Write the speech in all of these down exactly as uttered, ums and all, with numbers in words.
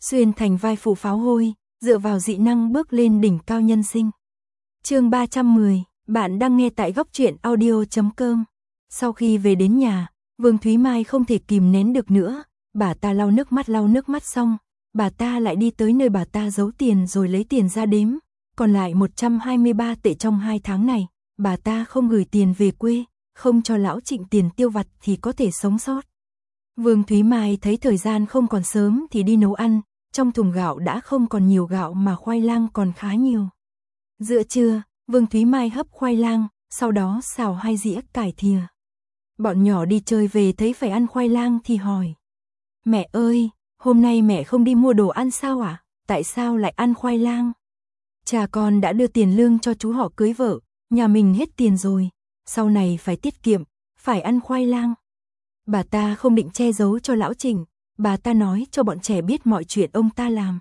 xuyên thành vai phụ pháo hôi, dựa vào dị năng bước lên đỉnh cao nhân sinh. Chương ba trăm mười, bạn đang nghe tại góc truyện audio chấm com. Sau khi về đến nhà, Vương Thúy Mai không thể kìm nén được nữa, bà ta lau nước mắt lau nước mắt xong, bà ta lại đi tới nơi bà ta giấu tiền rồi lấy tiền ra đếm, còn lại một trăm hai mươi ba tệ trong hai tháng này, bà ta không gửi tiền về quê, không cho lão Trịnh tiền tiêu vặt thì có thể sống sót. Vương Thúy Mai thấy thời gian không còn sớm thì đi nấu ăn, trong thùng gạo đã không còn nhiều gạo mà khoai lang còn khá nhiều. Giữa trưa, Vương Thúy Mai hấp khoai lang, sau đó xào hai dĩa cải thìa. Bọn nhỏ đi chơi về thấy phải ăn khoai lang thì hỏi: "Mẹ ơi, hôm nay mẹ không đi mua đồ ăn sao ạ? À? Tại sao lại ăn khoai lang?" "Cha con đã đưa tiền lương cho chú họ cưới vợ, nhà mình hết tiền rồi, sau này phải tiết kiệm, phải ăn khoai lang." Bà ta không định che giấu cho lão Trịnh, bà ta nói cho bọn trẻ biết mọi chuyện ông ta làm.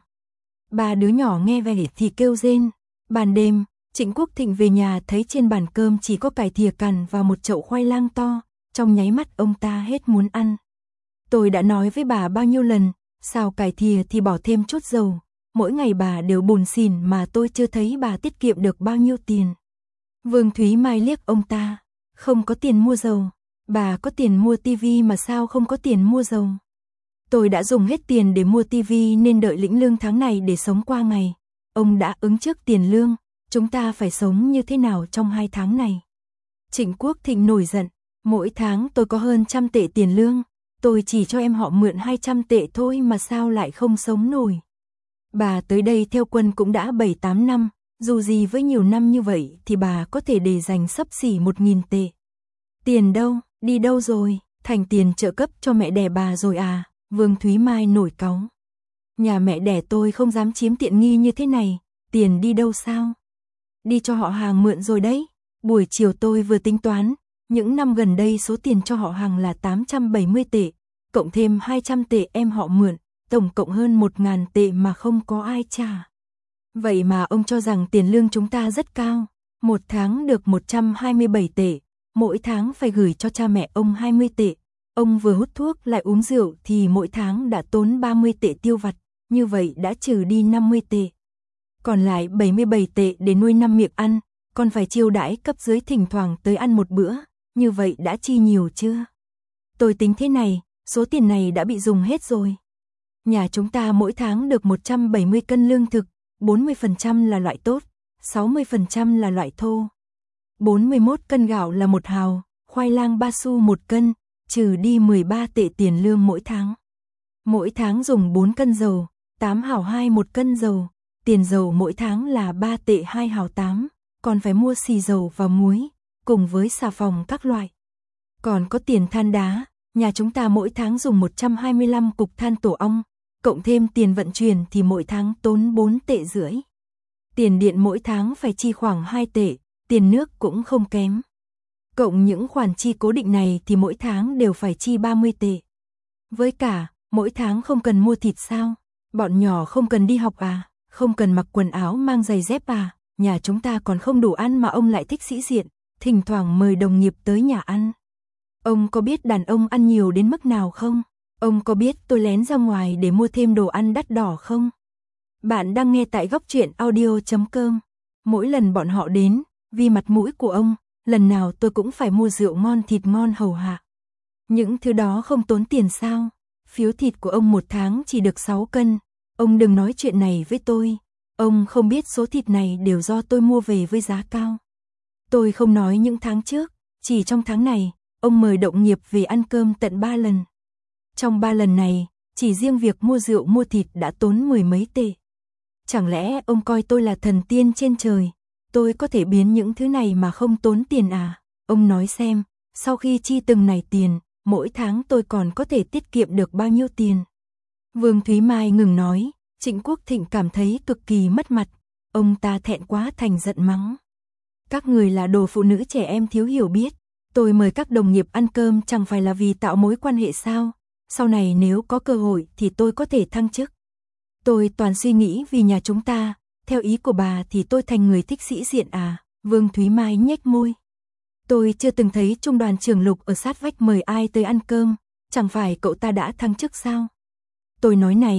Ba đứa nhỏ nghe về thì kêu rên. Ban đêm, Trịnh Quốc Thịnh về nhà thấy trên bàn cơm chỉ có cải thìa cằn và một chậu khoai lang to, trong nháy mắt ông ta hết muốn ăn. "Tôi đã nói với bà bao nhiêu lần, xào cải thìa thì bỏ thêm chút dầu, mỗi ngày bà đều bùn xỉn mà tôi chưa thấy bà tiết kiệm được bao nhiêu tiền." Vương Thúy Mai liếc ông ta: "Không có tiền mua dầu, bà có tiền mua tivi mà sao không có tiền mua dầu?" "Tôi đã dùng hết tiền để mua tivi nên đợi lĩnh lương tháng này để sống qua ngày. Ông đã ứng trước tiền lương, chúng ta phải sống như thế nào trong hai tháng này?" Trịnh Quốc Thịnh nổi giận: "Mỗi tháng tôi có hơn trăm tệ tiền lương, tôi chỉ cho em họ mượn hai trăm tệ thôi mà sao lại không sống nổi. Bà tới đây theo quân cũng đã bảy tám năm, dù gì với nhiều năm như vậy thì bà có thể để dành xấp xỉ một nghìn tệ. Tiền đâu, đi đâu rồi, thành tiền trợ cấp cho mẹ đẻ bà rồi à?" Vương Thúy Mai nổi cáu: "Nhà mẹ đẻ tôi không dám chiếm tiện nghi như thế này, tiền đi đâu sao? Đi cho họ hàng mượn rồi đấy. Buổi chiều tôi vừa tính toán, những năm gần đây số tiền cho họ hàng là tám trăm bảy mươi tệ, cộng thêm hai trăm tệ em họ mượn, tổng cộng hơn một nghìn tệ mà không có ai trả. Vậy mà ông cho rằng tiền lương chúng ta rất cao, một tháng được một trăm hai mươi bảy tệ, mỗi tháng phải gửi cho cha mẹ ông hai mươi tệ. Ông vừa hút thuốc lại uống rượu thì mỗi tháng đã tốn ba mươi tệ tiêu vặt, như vậy đã trừ đi năm mươi tệ. Còn lại bảy mươi bảy tệ để nuôi năm miệng ăn, còn phải chiêu đãi cấp dưới thỉnh thoảng tới ăn một bữa, như vậy đã chi nhiều chưa? Tôi tính thế này, số tiền này đã bị dùng hết rồi. Nhà chúng ta mỗi tháng được một trăm bảy mươi cân lương thực, bốn mươi phần trăm là loại tốt, sáu mươi phần trăm là loại thô. bốn mươi mốt cân gạo là một hào, khoai lang ba xu một cân, trừ đi mười ba tệ tiền lương mỗi tháng. Mỗi tháng dùng bốn cân dầu, tám hào hai một cân dầu, tiền dầu mỗi tháng là ba tệ hai hào tám, còn phải mua xì dầu và muối, cùng với xà phòng các loại. Còn có tiền than đá, nhà chúng ta mỗi tháng dùng một trăm hai mươi lăm cục than tổ ong, cộng thêm tiền vận chuyển thì mỗi tháng tốn bốn tệ rưỡi. Tiền điện mỗi tháng phải chi khoảng hai tệ, tiền nước cũng không kém. Cộng những khoản chi cố định này thì mỗi tháng đều phải chi ba mươi tệ. Với cả, mỗi tháng không cần mua thịt sao? Bọn nhỏ không cần đi học à? Không cần mặc quần áo mang giày dép à? Nhà chúng ta còn không đủ ăn mà ông lại thích sĩ diện, thỉnh thoảng mời đồng nghiệp tới nhà ăn. Ông có biết đàn ông ăn nhiều đến mức nào không? Ông có biết tôi lén ra ngoài để mua thêm đồ ăn đắt đỏ không?" Bạn đang nghe tại góc truyện audio chấm com. Mỗi lần bọn họ đến, vì mặt mũi của ông, lần nào tôi cũng phải mua rượu ngon thịt ngon hầu hạ. Những thứ đó không tốn tiền sao? Phiếu thịt của ông một tháng chỉ được sáu cân. Ông đừng nói chuyện này với tôi. Ông không biết số thịt này đều do tôi mua về với giá cao. Tôi không nói những tháng trước, chỉ trong tháng này, ông mời đồng nghiệp về ăn cơm tận ba lần. Trong ba lần này, chỉ riêng việc mua rượu mua thịt đã tốn mười mấy tệ. Chẳng lẽ ông coi tôi là thần tiên trên trời, tôi có thể biến những thứ này mà không tốn tiền à? Ông nói xem, sau khi chi từng này tiền, mỗi tháng tôi còn có thể tiết kiệm được bao nhiêu tiền? Vương Thúy Mai ngừng nói, Trịnh Quốc Thịnh cảm thấy cực kỳ mất mặt, ông ta thẹn quá thành giận mắng: "Các người là đồ phụ nữ trẻ em thiếu hiểu biết, tôi mời các đồng nghiệp ăn cơm chẳng phải là vì tạo mối quan hệ sao? Sau này nếu có cơ hội thì tôi có thể thăng chức. Tôi toàn suy nghĩ vì nhà chúng ta, theo ý của bà thì tôi thành người thích sĩ diện à?" Vương Thúy Mai nhếch môi: "Tôi chưa từng thấy trung đoàn trưởng Lục ở sát vách mời ai tới ăn cơm, chẳng phải cậu ta đã thăng chức sao? Tôi nói này,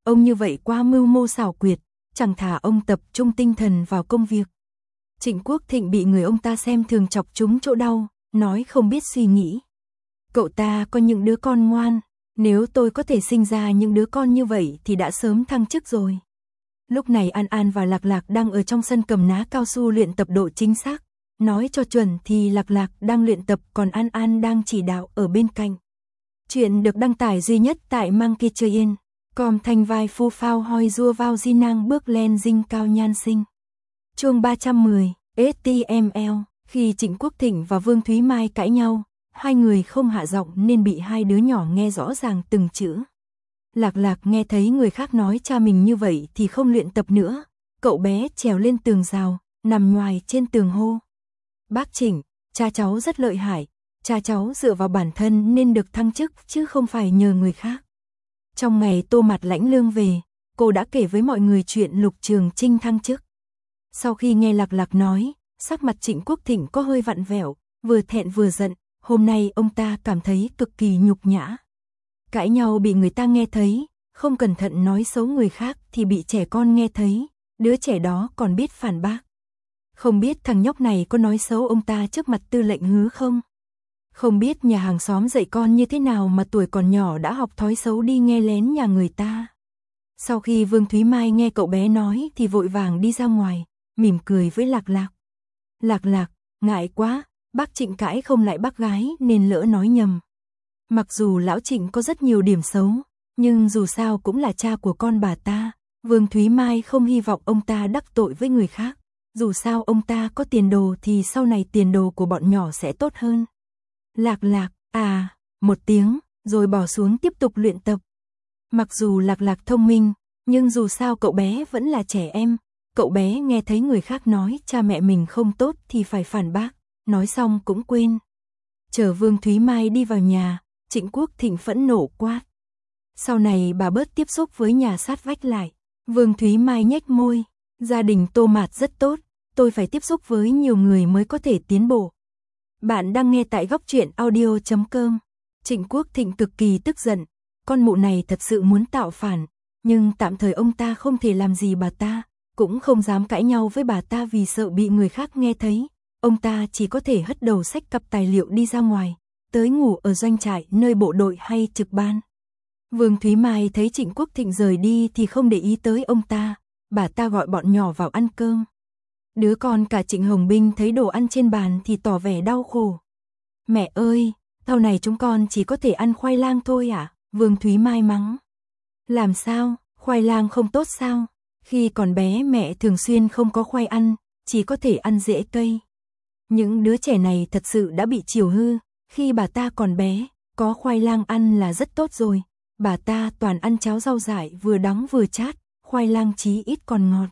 ông như vậy quá mưu mô xảo quyệt, chẳng thà ông tập trung tinh thần vào công việc. Trịnh Quốc Thịnh bị người ông ta xem thường chọc trúng chỗ đau, nói không biết suy nghĩ. Cậu ta có những đứa con ngoan, nếu tôi có thể sinh ra những đứa con như vậy thì đã sớm thăng chức rồi. Lúc này An An và Lạc Lạc đang ở trong sân cầm ná cao su luyện tập độ chính xác. Nói cho chuẩn thì Lạc Lạc đang luyện tập còn An An đang chỉ đạo ở bên cạnh. Chuyện được đăng tải duy nhất tại Monkey Chơi Yên. Com thanh vai phu phao hoi rua vào di năng bước lên dinh cao nhan sinh. Chương ba trăm mười, ét tê em lờ. Khi Trịnh Quốc Thịnh và Vương Thúy Mai cãi nhau, hai người không hạ giọng nên bị hai đứa nhỏ nghe rõ ràng từng chữ. Lạc Lạc nghe thấy người khác nói cha mình như vậy thì không luyện tập nữa. Cậu bé trèo lên tường rào, nằm ngoài trên tường hô. Bác Trịnh, cha cháu rất lợi hại, cha cháu dựa vào bản thân nên được thăng chức chứ không phải nhờ người khác. Trong ngày Tô Mạt lãnh lương về, cô đã kể với mọi người chuyện Lục Trường Trinh thăng chức. Sau khi nghe Lạc Lạc nói, sắc mặt Trịnh Quốc Thịnh có hơi vặn vẹo, vừa thẹn vừa giận, hôm nay ông ta cảm thấy cực kỳ nhục nhã. Cãi nhau bị người ta nghe thấy, không cẩn thận nói xấu người khác thì bị trẻ con nghe thấy, đứa trẻ đó còn biết phản bác. Không biết thằng nhóc này có nói xấu ông ta trước mặt Tư lệnh Hứa không? Không biết nhà hàng xóm dạy con như thế nào mà tuổi còn nhỏ đã học thói xấu đi nghe lén nhà người ta. Sau khi Vương Thúy Mai nghe cậu bé nói thì vội vàng đi ra ngoài, mỉm cười với Lạc Lạc. Lạc Lạc, ngại quá, bác Trịnh cãi không lại bác gái nên lỡ nói nhầm. Mặc dù lão Trịnh có rất nhiều điểm xấu, nhưng dù sao cũng là cha của con bà ta, Vương Thúy Mai không hy vọng ông ta đắc tội với người khác. Dù sao ông ta có tiền đồ thì sau này tiền đồ của bọn nhỏ sẽ tốt hơn. Lạc Lạc, à, một tiếng, rồi bỏ xuống tiếp tục luyện tập. Mặc dù Lạc Lạc thông minh, nhưng dù sao cậu bé vẫn là trẻ em. Cậu bé nghe thấy người khác nói cha mẹ mình không tốt thì phải phản bác, nói xong cũng quên. Chờ Vương Thúy Mai đi vào nhà, Trịnh Quốc Thịnh phẫn nộ quát. Sau này bà bớt tiếp xúc với nhà sát vách lại. Vương Thúy Mai nhếch môi, gia đình Tô Mạt rất tốt, tôi phải tiếp xúc với nhiều người mới có thể tiến bộ. Bạn đang nghe tại góc truyện audio chấm com. Trịnh Quốc Thịnh cực kỳ tức giận, con mụ này thật sự muốn tạo phản, nhưng tạm thời ông ta không thể làm gì bà ta, cũng không dám cãi nhau với bà ta vì sợ bị người khác nghe thấy. Ông ta chỉ có thể hất đầu xách cặp tài liệu đi ra ngoài, tới ngủ ở doanh trại nơi bộ đội hay trực ban. Vương Thúy Mai thấy Trịnh Quốc Thịnh rời đi thì không để ý tới ông ta, bà ta gọi bọn nhỏ vào ăn cơm. Đứa con cả Trịnh Hồng Binh thấy đồ ăn trên bàn thì tỏ vẻ đau khổ. Mẹ ơi, sau này chúng con chỉ có thể ăn khoai lang thôi à? Vương Thúy Mai mắng. Làm sao, khoai lang không tốt sao? Khi còn bé mẹ thường xuyên không có khoai ăn, chỉ có thể ăn rễ cây. Những đứa trẻ này thật sự đã bị chiều hư, khi bà ta còn bé, có khoai lang ăn là rất tốt rồi. Bà ta toàn ăn cháo rau dại vừa đắng vừa chát, khoai lang chí ít còn ngọt.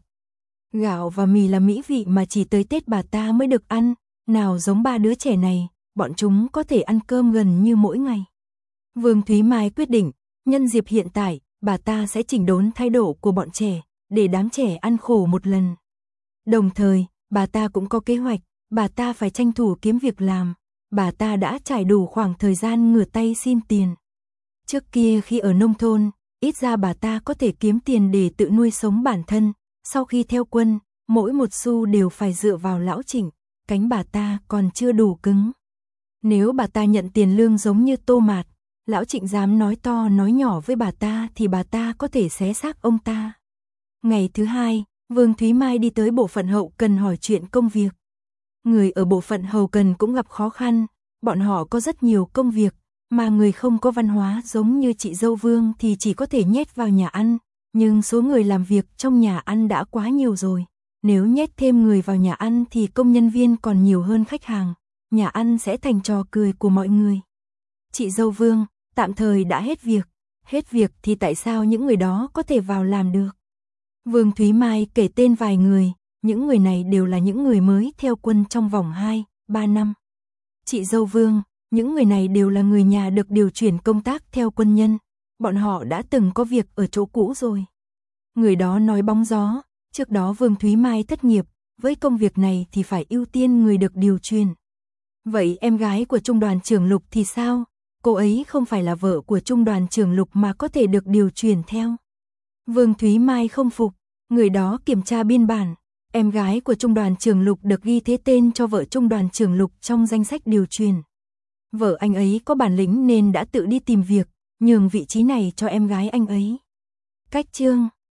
Gạo và mì là mỹ vị mà chỉ tới Tết bà ta mới được ăn, nào giống ba đứa trẻ này, bọn chúng có thể ăn cơm gần như mỗi ngày. Vương Thúy Mai quyết định, nhân dịp hiện tại, bà ta sẽ chỉnh đốn thái độ của bọn trẻ, để đám trẻ ăn khổ một lần. Đồng thời, bà ta cũng có kế hoạch, bà ta phải tranh thủ kiếm việc làm, bà ta đã trải đủ khoảng thời gian ngửa tay xin tiền. Trước kia khi ở nông thôn, ít ra bà ta có thể kiếm tiền để tự nuôi sống bản thân, sau khi theo quân, mỗi một xu đều phải dựa vào lão Trịnh, cánh bà ta còn chưa đủ cứng. Nếu bà ta nhận tiền lương giống như Tô Mạt, lão Trịnh dám nói to nói nhỏ với bà ta thì bà ta có thể xé xác ông ta. Ngày thứ hai, Vương Thúy Mai đi tới bộ phận hậu cần hỏi chuyện công việc. Người ở bộ phận hậu cần cũng gặp khó khăn, bọn họ có rất nhiều công việc, mà người không có văn hóa giống như chị dâu Vương thì chỉ có thể nhét vào nhà ăn, nhưng số người làm việc trong nhà ăn đã quá nhiều rồi. Nếu nhét thêm người vào nhà ăn thì công nhân viên còn nhiều hơn khách hàng, nhà ăn sẽ thành trò cười của mọi người. Chị dâu Vương, tạm thời đã hết việc, hết việc thì tại sao những người đó có thể vào làm được? Vương Thúy Mai kể tên vài người, những người này đều là những người mới theo quân trong vòng hai, ba năm. Chị dâu Vương, những người này đều là người nhà được điều chuyển công tác theo quân nhân, bọn họ đã từng có việc ở chỗ cũ rồi. Người đó nói bóng gió, trước đó Vương Thúy Mai thất nghiệp, với công việc này thì phải ưu tiên người được điều chuyển. Vậy em gái của Trung đoàn trưởng Lục thì sao? Cô ấy không phải là vợ của Trung đoàn trưởng Lục mà có thể được điều chuyển theo. Vương Thúy Mai không phục, người đó kiểm tra biên bản, em gái của trung đoàn trưởng Lục được ghi thế tên cho vợ trung đoàn trưởng Lục trong danh sách điều truyền. Vợ anh ấy có bản lĩnh nên đã tự đi tìm việc, nhường vị trí này cho em gái anh ấy. Cách chương